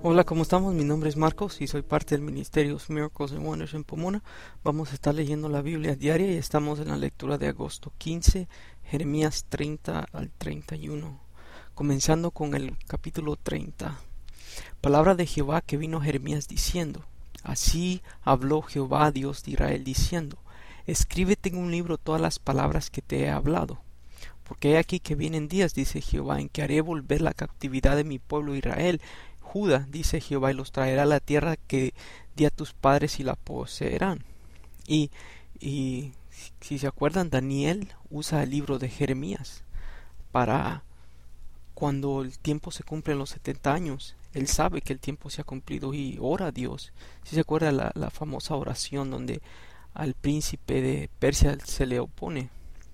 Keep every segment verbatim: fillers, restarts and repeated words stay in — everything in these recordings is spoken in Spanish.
Hola, ¿cómo estamos? Mi nombre es Marcos y soy parte del Ministerio Miracles and Wonders en Pomona. Vamos a estar leyendo la Biblia diaria y estamos en la lectura de agosto quince, Jeremías treinta al treinta y uno. Comenzando con el capítulo treinta. Palabra de Jehová que vino a Jeremías diciendo: Así habló Jehová, Dios de Israel, diciendo: Escríbete en un libro todas las palabras que te he hablado. Porque he aquí que vienen días, dice Jehová, en que haré volver la cautividad de mi pueblo Israel, Judá, dice Jehová, y los traerá a la tierra que di a tus padres y la poseerán. Y, y si se acuerdan, Daniel usa el libro de Jeremías para cuando el tiempo se cumple los setenta años. Él sabe que el tiempo se ha cumplido y ora a Dios. Si se acuerda la, la famosa oración donde al príncipe de Persia se le opone.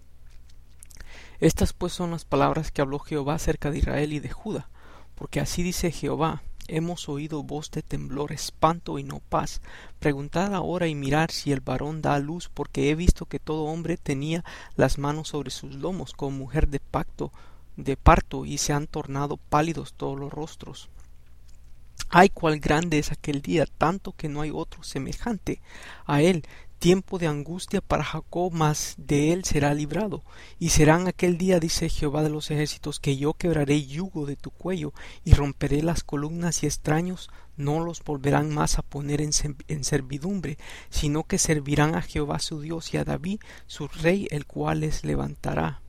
Estas pues son las palabras que habló Jehová acerca de Israel y de Judá, porque así dice Jehová: Hemos oído voz de temblor, espanto y no paz. Preguntad ahora y mirad si el varón da a luz, porque he visto que todo hombre tenía las manos sobre sus lomos, como mujer de pacto, de parto, y se han tornado pálidos todos los rostros. Ay, cuál grande es aquel día, tanto que no hay otro semejante a él. Tiempo de angustia para Jacob, mas de él será librado. Y será en aquel día, dice Jehová de los ejércitos, que yo quebraré yugo de tu cuello, y romperé las columnas, y extraños no los volverán más a poner en, en servidumbre, sino que servirán a Jehová su Dios, y a David su rey, el cual les levantará.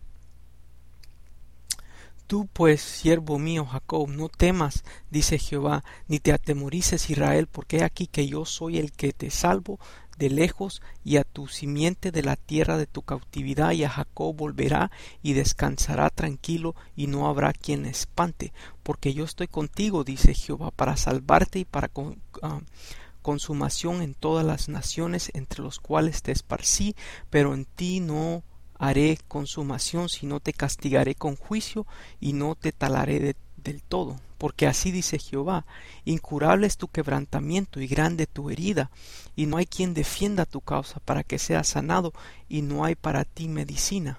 Tú pues, siervo mío Jacob, no temas, dice Jehová, ni te atemorices Israel, porque he aquí que yo soy el que te salvo de lejos, y a tu simiente de la tierra de tu cautividad, y a Jacob volverá y descansará tranquilo, y no habrá quien espante, porque yo estoy contigo, dice Jehová, para salvarte y para con, uh, consumación en todas las naciones entre los cuales te esparcí, pero en ti no haré consumación, sino te castigaré con juicio, y no te talaré de, del todo. Porque así dice Jehová: Incurable es tu quebrantamiento y grande tu herida, y no hay quien defienda tu causa para que seas sanado, y no hay para ti medicina.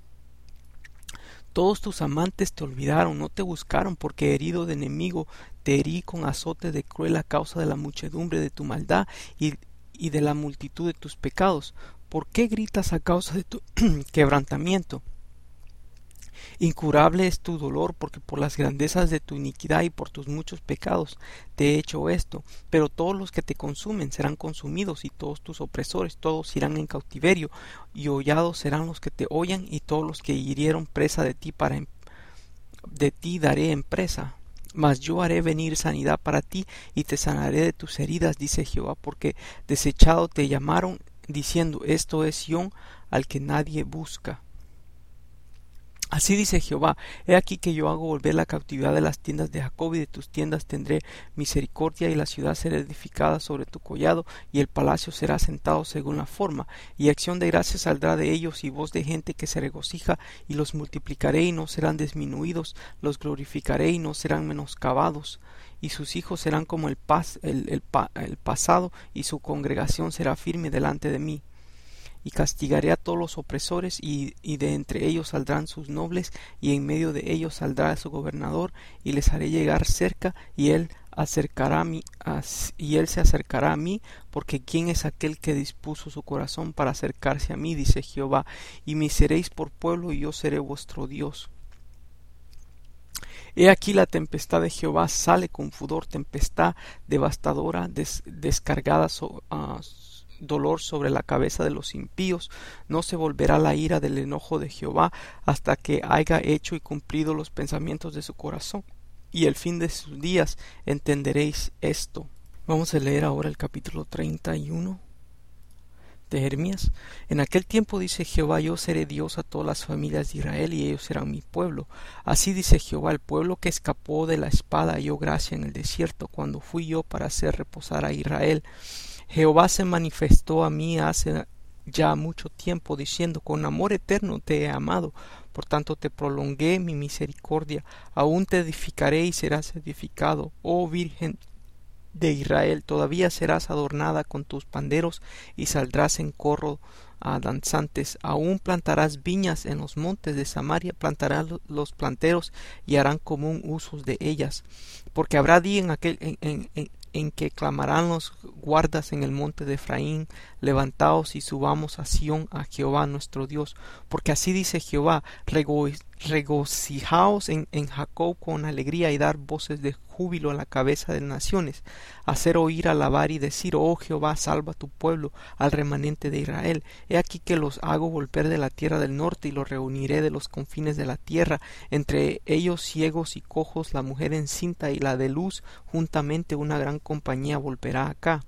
Todos tus amantes te olvidaron, no te buscaron, porque herido de enemigo te herí con azote de cruel a causa de la muchedumbre de tu maldad y, y de la multitud de tus pecados. ¿Por qué gritas a causa de tu quebrantamiento? Incurable es tu dolor, porque por las grandezas de tu iniquidad y por tus muchos pecados te he hecho esto. Pero todos los que te consumen serán consumidos, y todos tus opresores, todos irán en cautiverio, y hollados serán los que te hollan, y todos los que hirieron presa de ti, para de ti daré en presa. Mas yo haré venir sanidad para ti, y te sanaré de tus heridas, dice Jehová, porque desechado te llamaron, diciendo: Esto es Sión, al que nadie busca. Así dice Jehová: He aquí que yo hago volver la cautividad de las tiendas de Jacob, y de tus tiendas tendré misericordia, y la ciudad será edificada sobre tu collado, y el palacio será sentado según la forma, y acción de gracias saldrá de ellos, y voz de gente que se regocija, y los multiplicaré y no serán disminuidos, los glorificaré y no serán menoscabados, y sus hijos serán como el, pas, el, el, el pasado, y su congregación será firme delante de mí. Y castigaré a todos los opresores, y, y de entre ellos saldrán sus nobles, y en medio de ellos saldrá su gobernador, y les haré llegar cerca, y él acercará a mí, a, y él se acercará a mí, porque quién es aquel que dispuso su corazón para acercarse a mí, dice Jehová, y me seréis por pueblo, y yo seré vuestro Dios. He aquí la tempestad de Jehová sale con furor, tempestad devastadora, des, descargada so, uh, dolor sobre la cabeza de los impíos. No se volverá la ira del enojo de Jehová hasta que haya hecho y cumplido los pensamientos de su corazón, y el fin de sus días entenderéis esto. Vamos a leer ahora el capítulo treinta y uno de Jeremías. En aquel tiempo, dice Jehová, yo seré Dios a todas las familias de Israel, y ellos serán mi pueblo. Así dice Jehová: el pueblo que escapó de la espada halló gracia en el desierto, cuando fui yo para hacer reposar a Israel. Jehová se manifestó a mí hace ya mucho tiempo, diciendo: con amor eterno te he amado, por tanto te prolongué mi misericordia. Aún te edificaré y serás edificado, oh Virgen de Israel. Todavía serás adornada con tus panderos, y saldrás en corro ah, danzantes. Aún plantarás viñas en los montes de Samaria, plantarás los planteros y harán común usos de ellas. Porque habrá día en aquel en, en, en, en que clamarán los guardas en el monte de Efraín: levantaos y subamos a Sión, a Jehová nuestro Dios. Porque así dice Jehová: rego, regocijaos en, en Jacob con alegría, y dar voces de júbilo a la cabeza de naciones. Hacer oír, alabar y decir: oh Jehová, salva a tu pueblo, al remanente de Israel. He aquí que los hago volver de la tierra del norte, y los reuniré de los confines de la tierra, entre ellos ciegos y cojos, la mujer encinta y la de luz, juntamente una gran compañía volverá acá.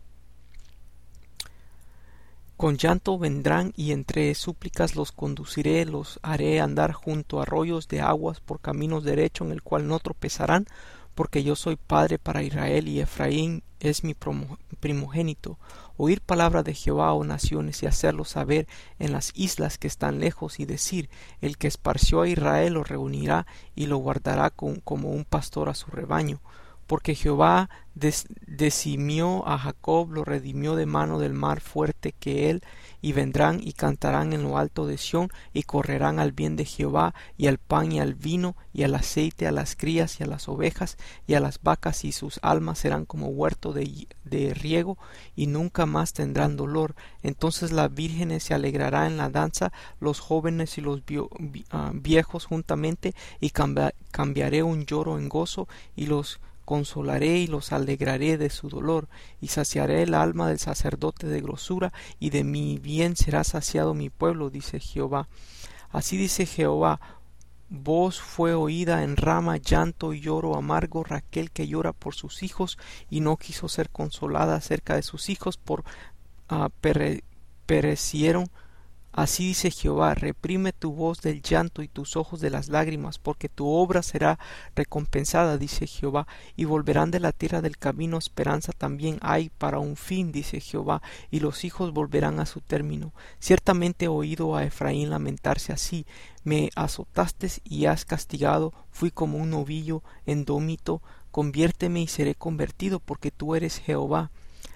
Con llanto vendrán, y entre súplicas los conduciré, los haré andar junto a arroyos de aguas, por caminos derechos en el cual no tropezarán, porque yo soy padre para Israel, y Efraín es mi primogénito. Oír palabra de Jehová, oh naciones, y hacerlo saber en las islas que están lejos, y decir: el que esparció a Israel lo reunirá, y lo guardará con, como un pastor a su rebaño. Porque Jehová des, decimió a Jacob, lo redimió de mano del mar fuerte que él, y vendrán y cantarán en lo alto de Sión, y correrán al bien de Jehová, y al pan y al vino, y al aceite, a las crías y a las ovejas, y a las vacas, y sus almas serán como huerto de, de riego, y nunca más tendrán dolor. Entonces las vírgenes se alegrarán en la danza, los jóvenes y los bio, uh, viejos juntamente, y cambia, cambiaré un lloro en gozo, y los consolaré y los alegraré de su dolor, y saciaré el alma del sacerdote de grosura, y de mi bien será saciado mi pueblo, dice Jehová. Así dice Jehová: voz fue oída en Rama, llanto y lloro amargo, Raquel que llora por sus hijos, y no quiso ser consolada acerca de sus hijos, por uh, pere, perecieron. Así dice Jehová: reprime tu voz del llanto y tus ojos de las lágrimas, porque tu obra será recompensada, dice Jehová, y volverán de la tierra del camino. Esperanza también hay para un fin, dice Jehová, y los hijos volverán a su término. Ciertamente he oído a Efraín lamentarse así: me azotaste y has castigado, fui como un novillo indómito, conviérteme y seré convertido, porque tú eres Jehová.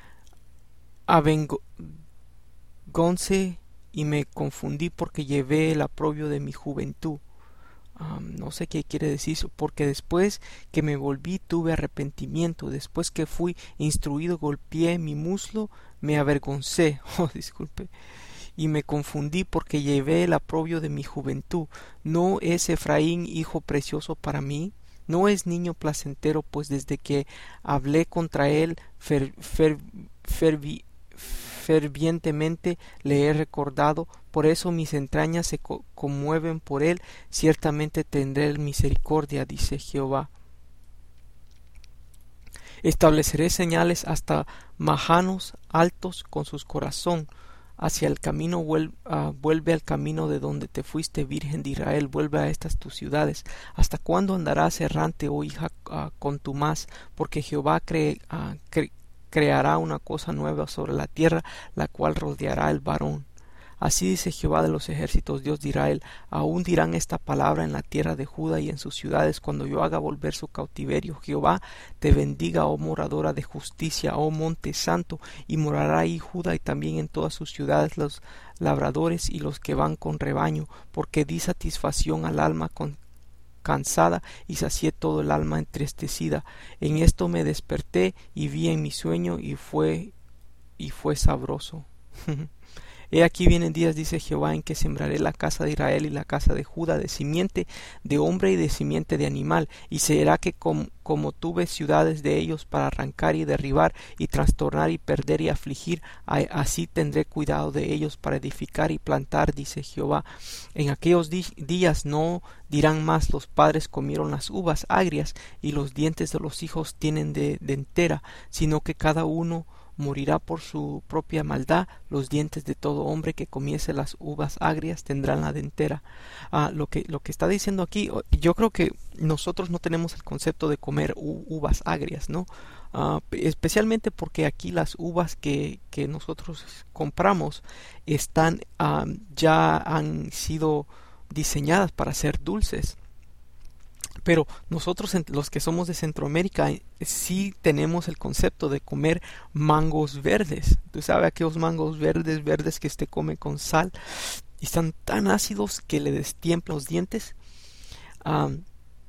Avengóse y me confundí, porque llevé el oprobio de mi juventud. Um, no sé qué quiere decir eso. Porque después que me volví tuve arrepentimiento, después que fui instruido golpeé mi muslo, me avergoncé. Oh, disculpe. Y me confundí, porque llevé el oprobio de mi juventud. ¿No es Efraín hijo precioso para mí? ¿No es niño placentero? Pues desde que hablé contra él fer, fer, fervi, fervientemente le he recordado, por eso mis entrañas se co conmueven por él. Ciertamente tendré misericordia, dice Jehová. Estableceré señales hasta majanos altos con sus corazón. Hacia el camino vuelve, uh, vuelve al camino de donde te fuiste, Virgen de Israel, vuelve a estas tus ciudades. ¿Hasta cuándo andarás errante, oh hija, uh, contumaz? Porque Jehová cree, uh, cre creará una cosa nueva sobre la tierra, la cual rodeará el varón. Así dice Jehová de los ejércitos, Dios de Israel: aún dirán esta palabra en la tierra de Judá y en sus ciudades, cuando yo haga volver su cautiverio. Jehová te bendiga, oh moradora de justicia, oh monte santo, y morará ahí Judá, y también en todas sus ciudades los labradores y los que van con rebaño, porque di satisfacción al alma con cansada, y sacié todo el alma entristecida. En esto me desperté y vi en mi sueño, y fue y fue sabroso. He aquí vienen días, dice Jehová, en que sembraré la casa de Israel y la casa de Judá de simiente de hombre y de simiente de animal, y será que com, como tuve ciudades de ellos para arrancar y derribar y trastornar y perder y afligir, así tendré cuidado de ellos para edificar y plantar, dice Jehová. En aquellos di días no dirán más: los padres comieron las uvas agrias, y los dientes de los hijos tienen de dentera, sino que cada uno morirá por su propia maldad. Los dientes de todo hombre que comiese las uvas agrias tendrán la dentera. Ah, lo que lo que está diciendo aquí, yo creo que nosotros no tenemos el concepto de comer uvas agrias, ¿no? Uh, especialmente porque aquí las uvas que, que nosotros compramos están um, ya han sido diseñadas para ser dulces. Pero nosotros, los que somos de Centroamérica, sí tenemos el concepto de comer mangos verdes. Tú sabes, aquellos mangos verdes, verdes que usted come con sal y están tan ácidos que le destiemplan los dientes. Um,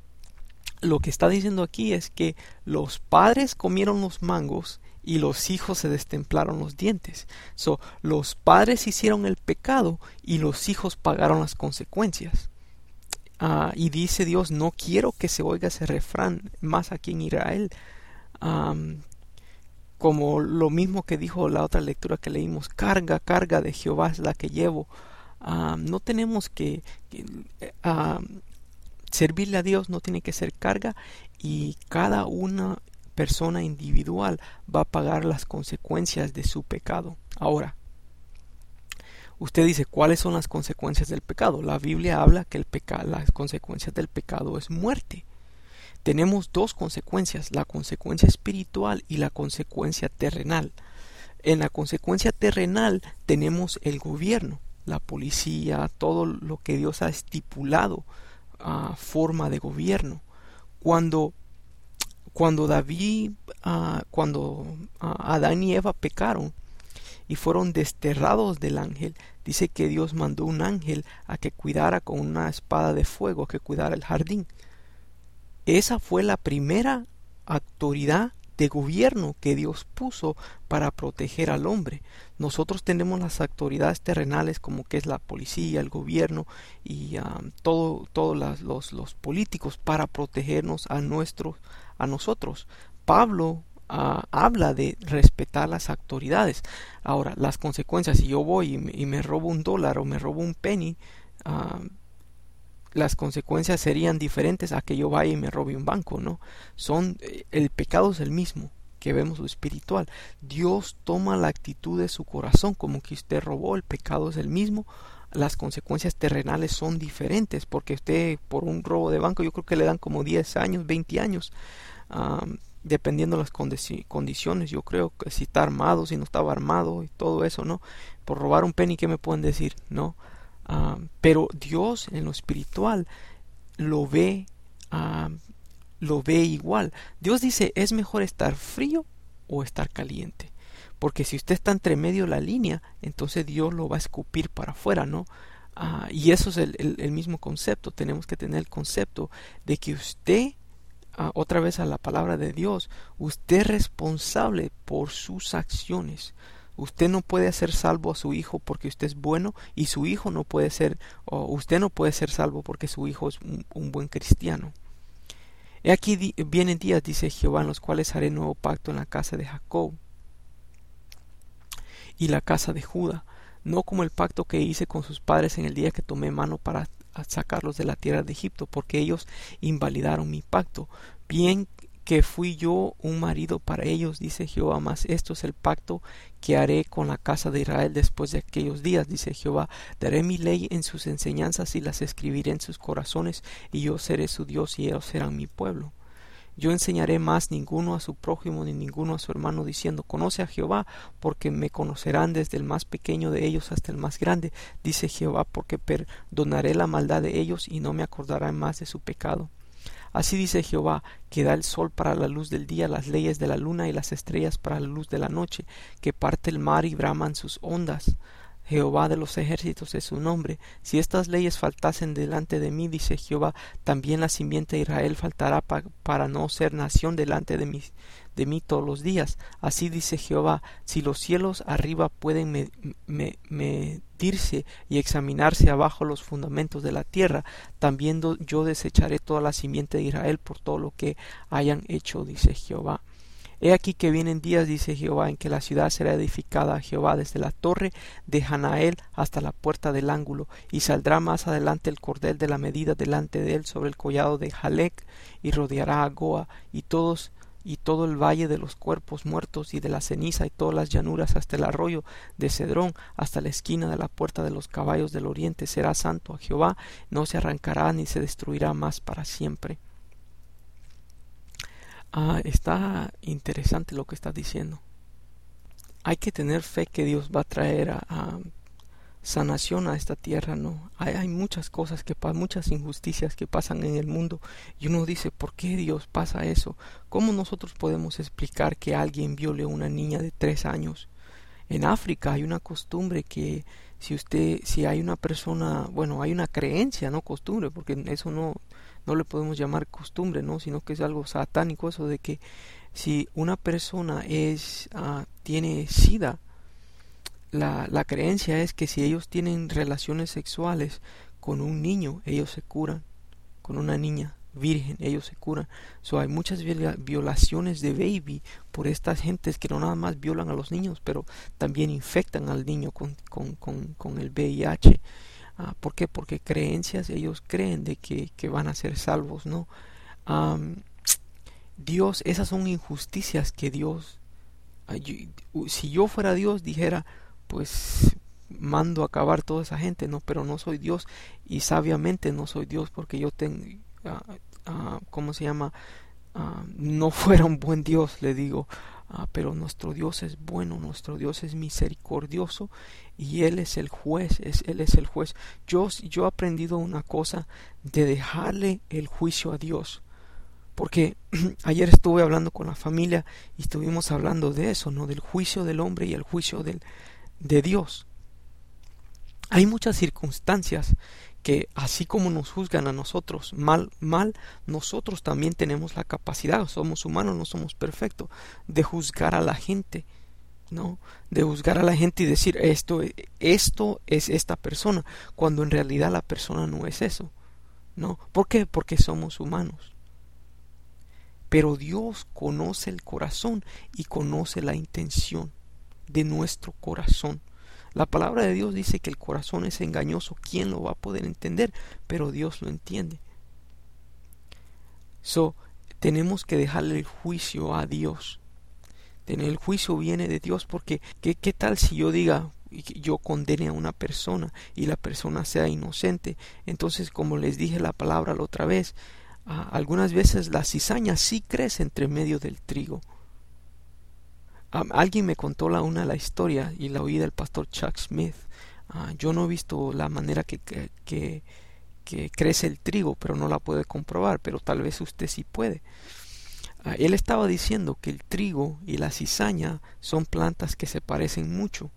lo que está diciendo aquí es que los padres comieron los mangos y los hijos se destemplaron los dientes. So, los padres hicieron el pecado y los hijos pagaron las consecuencias. Uh, y dice Dios, no quiero que se oiga ese refrán más aquí en Israel. Um, como lo mismo que dijo la otra lectura que leímos, carga, carga de Jehová es la que llevo. Um, no tenemos que... que uh, servirle a Dios no tiene que ser carga, y cada una persona individual va a pagar las consecuencias de su pecado. Ahora, usted dice, ¿cuáles son las consecuencias del pecado? La Biblia habla que el peca- las consecuencias del pecado es muerte. Tenemos dos consecuencias, la consecuencia espiritual y la consecuencia terrenal. En la consecuencia terrenal tenemos el gobierno, la policía, todo lo que Dios ha estipulado, uh, forma de gobierno. Cuando, cuando David, uh, cuando uh, Adán y Eva pecaron y fueron desterrados del ángel, dice que Dios mandó un ángel a que cuidara con una espada de fuego, que cuidara el jardín. Esa fue la primera autoridad de gobierno que Dios puso para proteger al hombre. Nosotros tenemos las autoridades terrenales, como que es la policía, el gobierno y um, todo, todos las, los, los políticos, para protegernos a, nuestros, a nosotros. Pablo Uh, habla de respetar las autoridades. Ahora, las consecuencias, si yo voy y me, y me robo un dólar o me robo un penny, uh, las consecuencias serían diferentes a que yo vaya y me robe un banco, ¿no? Son, el pecado es el mismo que vemos lo espiritual. Dios toma la actitud de su corazón como que usted robó, el pecado es el mismo. Las consecuencias terrenales son diferentes, porque usted por un robo de banco yo creo que le dan como diez años, veinte años. Um, dependiendo de las condi- condiciones, yo creo que si está armado, si no estaba armado y todo eso, ¿no? Por robar un penny, ¿qué me pueden decir? ¿No? Uh, pero Dios en lo espiritual lo ve, uh, lo ve igual. Dios dice, es mejor estar frío o estar caliente, porque si usted está entre medio de la línea, entonces Dios lo va a escupir para afuera, ¿no? Uh, y eso es el, el, el mismo concepto. Tenemos que tener el concepto de que usted, Uh, otra vez a la palabra de Dios, usted es responsable por sus acciones. Usted no puede hacer salvo a su hijo porque usted es bueno, y su hijo no puede ser, o usted no puede ser salvo porque su hijo es un, un buen cristiano. He aquí di- vienen días, dice Jehová, en los cuales haré nuevo pacto en la casa de Jacob y la casa de Judá, no como el pacto que hice con sus padres en el día que tomé mano para a sacarlos de la tierra de Egipto, porque ellos invalidaron mi pacto. Bien que fui yo un marido para ellos, dice Jehová, mas esto es el pacto que haré con la casa de Israel después de aquellos días, dice Jehová. Daré mi ley en sus enseñanzas y las escribiré en sus corazones, y yo seré su Dios y ellos serán mi pueblo. Yo enseñaré más ninguno a su prójimo ni ninguno a su hermano, diciendo, conoce a Jehová, porque me conocerán desde el más pequeño de ellos hasta el más grande, dice Jehová, porque perdonaré la maldad de ellos y no me acordaré más de su pecado. Así dice Jehová, que da el sol para la luz del día, las leyes de la luna y las estrellas para la luz de la noche, que parte el mar y braman sus ondas. Jehová de los ejércitos es su nombre. Si estas leyes faltasen delante de mí, dice Jehová, también la simiente de Israel faltará pa para no ser nación delante de mí, de mí todos los días. Así dice Jehová, si los cielos arriba pueden me me medirse y examinarse abajo los fundamentos de la tierra, también yo desecharé toda la simiente de Israel por todo lo que hayan hecho, dice Jehová. He aquí que vienen días, dice Jehová, en que la ciudad será edificada a Jehová desde la torre de Hanael hasta la puerta del ángulo, y saldrá más adelante el cordel de la medida delante de él sobre el collado de Jalec, y rodeará a Goa, y todos y todo el valle de los cuerpos muertos y de la ceniza, y todas las llanuras hasta el arroyo de Cedrón, hasta la esquina de la puerta de los caballos del oriente. Será santo a Jehová, no se arrancará ni se destruirá más para siempre. Ah, está interesante lo que está diciendo. Hay que tener fe que Dios va a traer a, a, sanación a esta tierra, ¿no? Hay, hay muchas cosas que pasan, muchas injusticias que pasan en el mundo y uno dice, ¿por qué Dios pasa eso? ¿Cómo nosotros podemos explicar que alguien viole a una niña de tres años? En África hay una costumbre que si usted, si hay una persona, bueno, hay una creencia, no costumbre, porque eso no, no le podemos llamar costumbre, ¿no? Sino que es algo satánico eso de que si una persona es, uh, tiene SIDA, la, la creencia es que si ellos tienen relaciones sexuales con un niño, ellos se curan, con una niña virgen, ellos se curan. So, hay muchas violaciones de baby por estas gentes que no nada más violan a los niños, pero también infectan al niño con, con, con, con el V I H. Uh, ¿Por qué? Porque creencias, ellos creen de que, que van a ser salvos, ¿no? Um, Dios, esas son injusticias que Dios, uh, yo, si yo fuera Dios, dijera, pues mando a acabar toda esa gente, no, pero no soy Dios y sabiamente no soy Dios porque yo tengo, uh, uh, ¿cómo se llama? Uh, no fuera un buen Dios, le digo, uh, pero nuestro Dios es bueno, nuestro Dios es misericordioso y Él es el juez, es, Él es el juez. Yo, yo he aprendido una cosa de dejarle el juicio a Dios. Porque ayer estuve hablando con la familia y estuvimos hablando de eso, ¿no? Del juicio del hombre y el juicio del, de Dios. Hay muchas circunstancias que así como nos juzgan a nosotros mal, mal, nosotros también tenemos la capacidad, somos humanos, no somos perfectos, de juzgar a la gente, ¿no? De juzgar a la gente y decir esto, esto es esta persona, cuando en realidad la persona no es eso, ¿no? ¿Por qué? Porque somos humanos. Pero Dios conoce el corazón y conoce la intención de nuestro corazón. La palabra de Dios dice que el corazón es engañoso. ¿Quién lo va a poder entender? Pero Dios lo entiende. So, tenemos que dejarle el juicio a Dios. El juicio viene de Dios porque ¿qué, qué tal si yo diga, yo condene a una persona y la persona sea inocente? Entonces, como les dije la palabra la otra vez, Uh, algunas veces la cizaña sí crece entre medio del trigo. Um, alguien me contó la una la historia y la oí del pastor Chuck Smith. Uh, yo no he visto la manera que, que, que, que crece el trigo, pero no la puede comprobar, pero tal vez usted sí puede. Uh, él estaba diciendo que el trigo y la cizaña son plantas que se parecen mucho.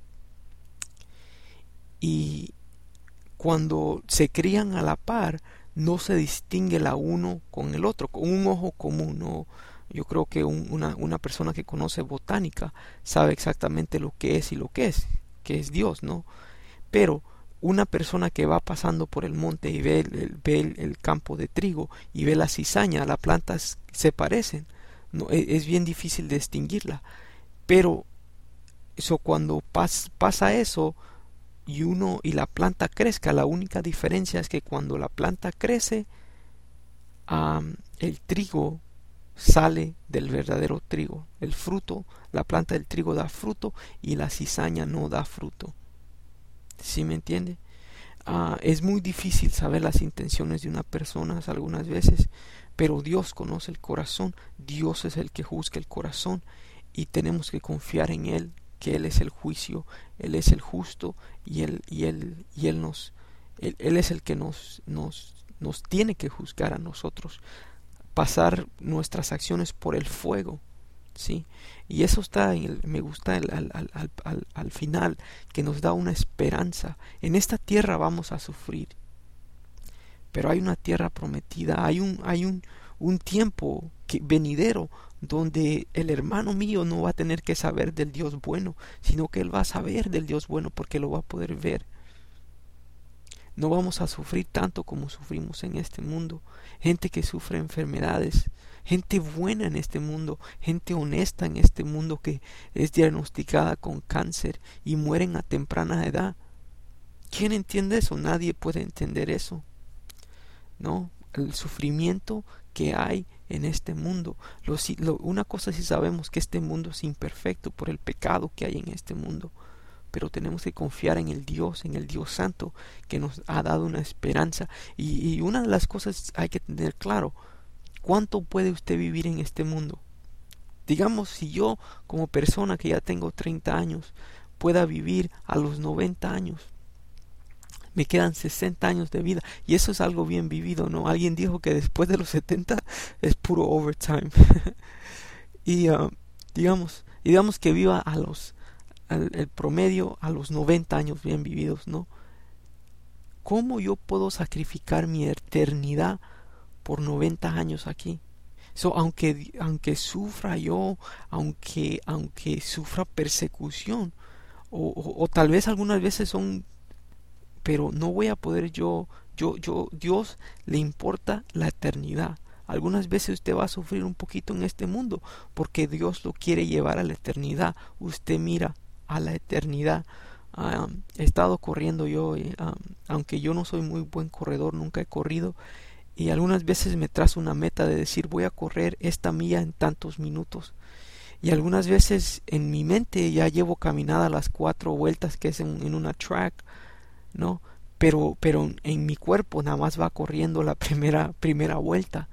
Y cuando se crían a la par, no se distingue la uno con el otro, con un ojo común, ¿no? Yo creo que un, una, una persona que conoce botánica sabe exactamente lo que es y lo que es, que es Dios, ¿no? Pero una persona que va pasando por el monte y ve el, el, ve el, el campo de trigo y ve la cizaña, las plantas se parecen, ¿no? Es, es bien difícil de distinguirla, pero eso, cuando pas, pasa eso, y uno y la planta crezca, la única diferencia es que cuando la planta crece, um, el trigo sale del verdadero trigo, el fruto, la planta del trigo da fruto y la cizaña no da fruto. ¿Sí me entiende? Uh, es muy difícil saber las intenciones de una persona algunas veces, pero Dios conoce el corazón, Dios es el que juzga el corazón y tenemos que confiar en Él, que Él es el juicio, Él es el justo y Él, y él, y él, nos, él, él es el que nos, nos, nos tiene que juzgar a nosotros, pasar nuestras acciones por el fuego, ¿sí? Y eso está, en el, me gusta el, al, al, al, al final, que nos da una esperanza. En esta tierra vamos a sufrir, pero hay una tierra prometida, hay un, hay un, un tiempo que, venidero, donde el hermano mío no va a tener que saber del Dios bueno, sino que él va a saber del Dios bueno porque lo va a poder ver. No vamos a sufrir tanto como sufrimos en este mundo. Gente que sufre enfermedades, gente buena en este mundo, gente honesta en este mundo que es diagnosticada con cáncer y mueren a temprana edad. ¿Quién entiende eso? Nadie puede entender eso. No, el sufrimiento que hay en este mundo. Lo, lo, una cosa sí sabemos, que este mundo es imperfecto por el pecado que hay en este mundo, pero tenemos que confiar en el Dios, en el Dios Santo, que nos ha dado una esperanza. Y, y una de las cosas hay que tener claro, ¿cuánto puede usted vivir en este mundo? Digamos, si yo como persona que ya tengo treinta años pueda vivir a los noventa años, me quedan sesenta años de vida, y eso es algo bien vivido, ¿no? Alguien dijo que después de los setenta es puro overtime. y uh, digamos, digamos que viva a los, al, el promedio a los noventa años bien vividos, ¿no? ¿Cómo yo puedo sacrificar mi eternidad por noventa años aquí? So, aunque, aunque sufra yo, aunque, aunque sufra persecución, o, o, o tal vez algunas veces son, pero no voy a poder yo, yo, yo, Dios le importa la eternidad. Algunas veces usted va a sufrir un poquito en este mundo, porque Dios lo quiere llevar a la eternidad. Usted mira a la eternidad. Um, he estado corriendo yo, y, um, aunque yo no soy muy buen corredor, nunca he corrido, y algunas veces me trazo una meta de decir voy a correr esta milla en tantos minutos, y algunas veces en mi mente ya llevo caminada las cuatro vueltas que es en, en una track, ¿no? Pero, pero en mi cuerpo nada más va corriendo la primera, primera vuelta.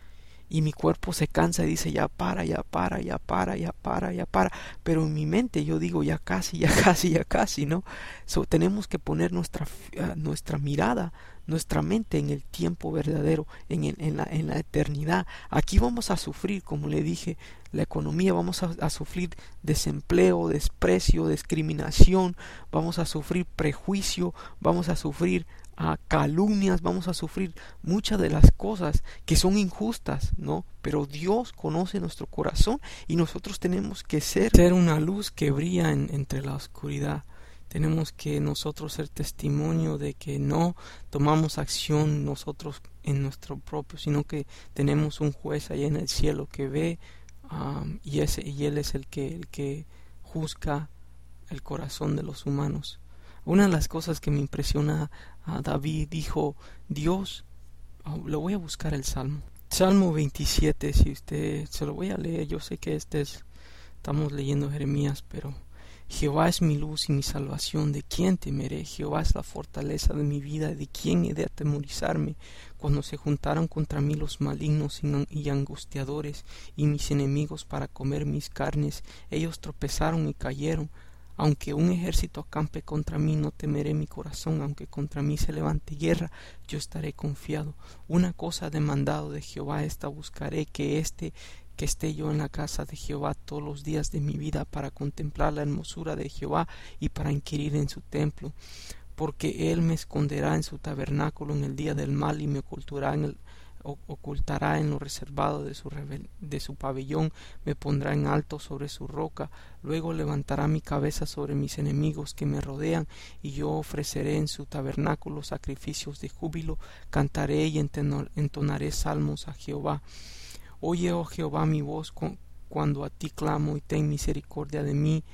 Y mi cuerpo se cansa y dice ya para, ya para, ya para, ya para, ya para. Pero en mi mente yo digo ya casi, ya casi, ya casi, ¿no? So, tenemos que poner nuestra, uh, nuestra mirada, nuestra mente en el tiempo verdadero, en, el, en, la, en la eternidad. Aquí vamos a sufrir, como le dije, la economía, vamos a, a sufrir desempleo, desprecio, discriminación, vamos a sufrir prejuicio, vamos a sufrir a calumnias, vamos a sufrir muchas de las cosas que son injustas, ¿no? Pero Dios conoce nuestro corazón y nosotros tenemos que ser, ser una luz que brilla en, entre la oscuridad. Tenemos que nosotros ser testimonio de que no tomamos acción nosotros en nuestro propio, sino que tenemos un juez allá en el cielo que ve um, y, ese, y Él es el que, el que juzga el corazón de los humanos. Una de las cosas que me impresiona a David, dijo Dios, oh, le voy a buscar el Salmo. Salmo veintisiete, si usted se lo voy a leer, yo sé que este es, estamos leyendo Jeremías, pero Jehová es mi luz y mi salvación, ¿de quién temeré? Jehová es la fortaleza de mi vida, ¿de quién he de atemorizarme? Cuando se juntaron contra mí los malignos y angustiadores y mis enemigos para comer mis carnes, ellos tropezaron y cayeron. Aunque un ejército acampe contra mí, no temeré mi corazón. Aunque contra mí se levante guerra, yo estaré confiado. Una cosa he demandado de Jehová, esta buscaré, que este que esté yo en la casa de Jehová todos los días de mi vida, para contemplar la hermosura de Jehová y para inquirir en su templo. Porque él me esconderá en su tabernáculo en el día del mal, y me ocultará en el ocultará en lo reservado de su, de su pabellón, me pondrá en alto sobre su roca, luego levantará mi cabeza sobre mis enemigos que me rodean, y yo ofreceré en su tabernáculo sacrificios de júbilo, cantaré y entonaré salmos a Jehová. Oye, oh Jehová, mi voz cuando a ti clamo, y ten misericordia de mí,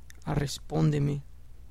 respóndeme.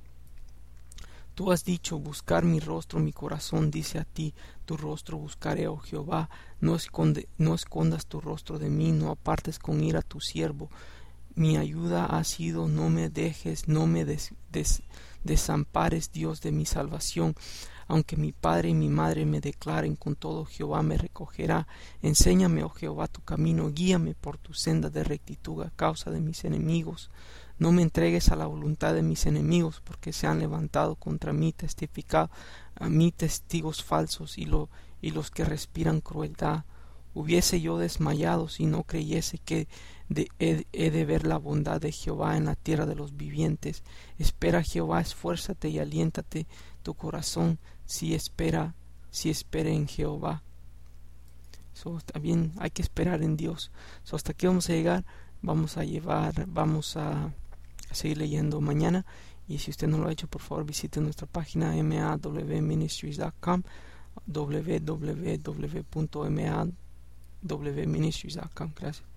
Tú has dicho, buscar mi rostro, mi corazón dice a ti, tu rostro buscaré, oh Jehová, no, esconde, no escondas tu rostro de mí, no apartes con ira a tu siervo. Mi ayuda ha sido, no me dejes, no me des, des, desampares, Dios de mi salvación. Aunque mi padre y mi madre me declaren, con todo Jehová me recogerá. Enséñame, oh Jehová, tu camino, guíame por tu senda de rectitud a causa de mis enemigos. No me entregues a la voluntad de mis enemigos, porque se han levantado contra mí, testificado a mí testigos falsos, y, lo, y los que respiran crueldad. Hubiese yo desmayado si no creyese que de, he, he de ver la bondad de Jehová en la tierra de los vivientes. Espera, Jehová, esfuérzate y aliéntate tu corazón, si espera, si espera en Jehová. So, está bien, hay que esperar en Dios. So, hasta aquí vamos a llegar. Vamos a llevar, vamos a, a seguir leyendo mañana. Y si usted no lo ha hecho, por favor visite nuestra página m a w ministries punto com, w w w punto m a w ministries punto com. Gracias.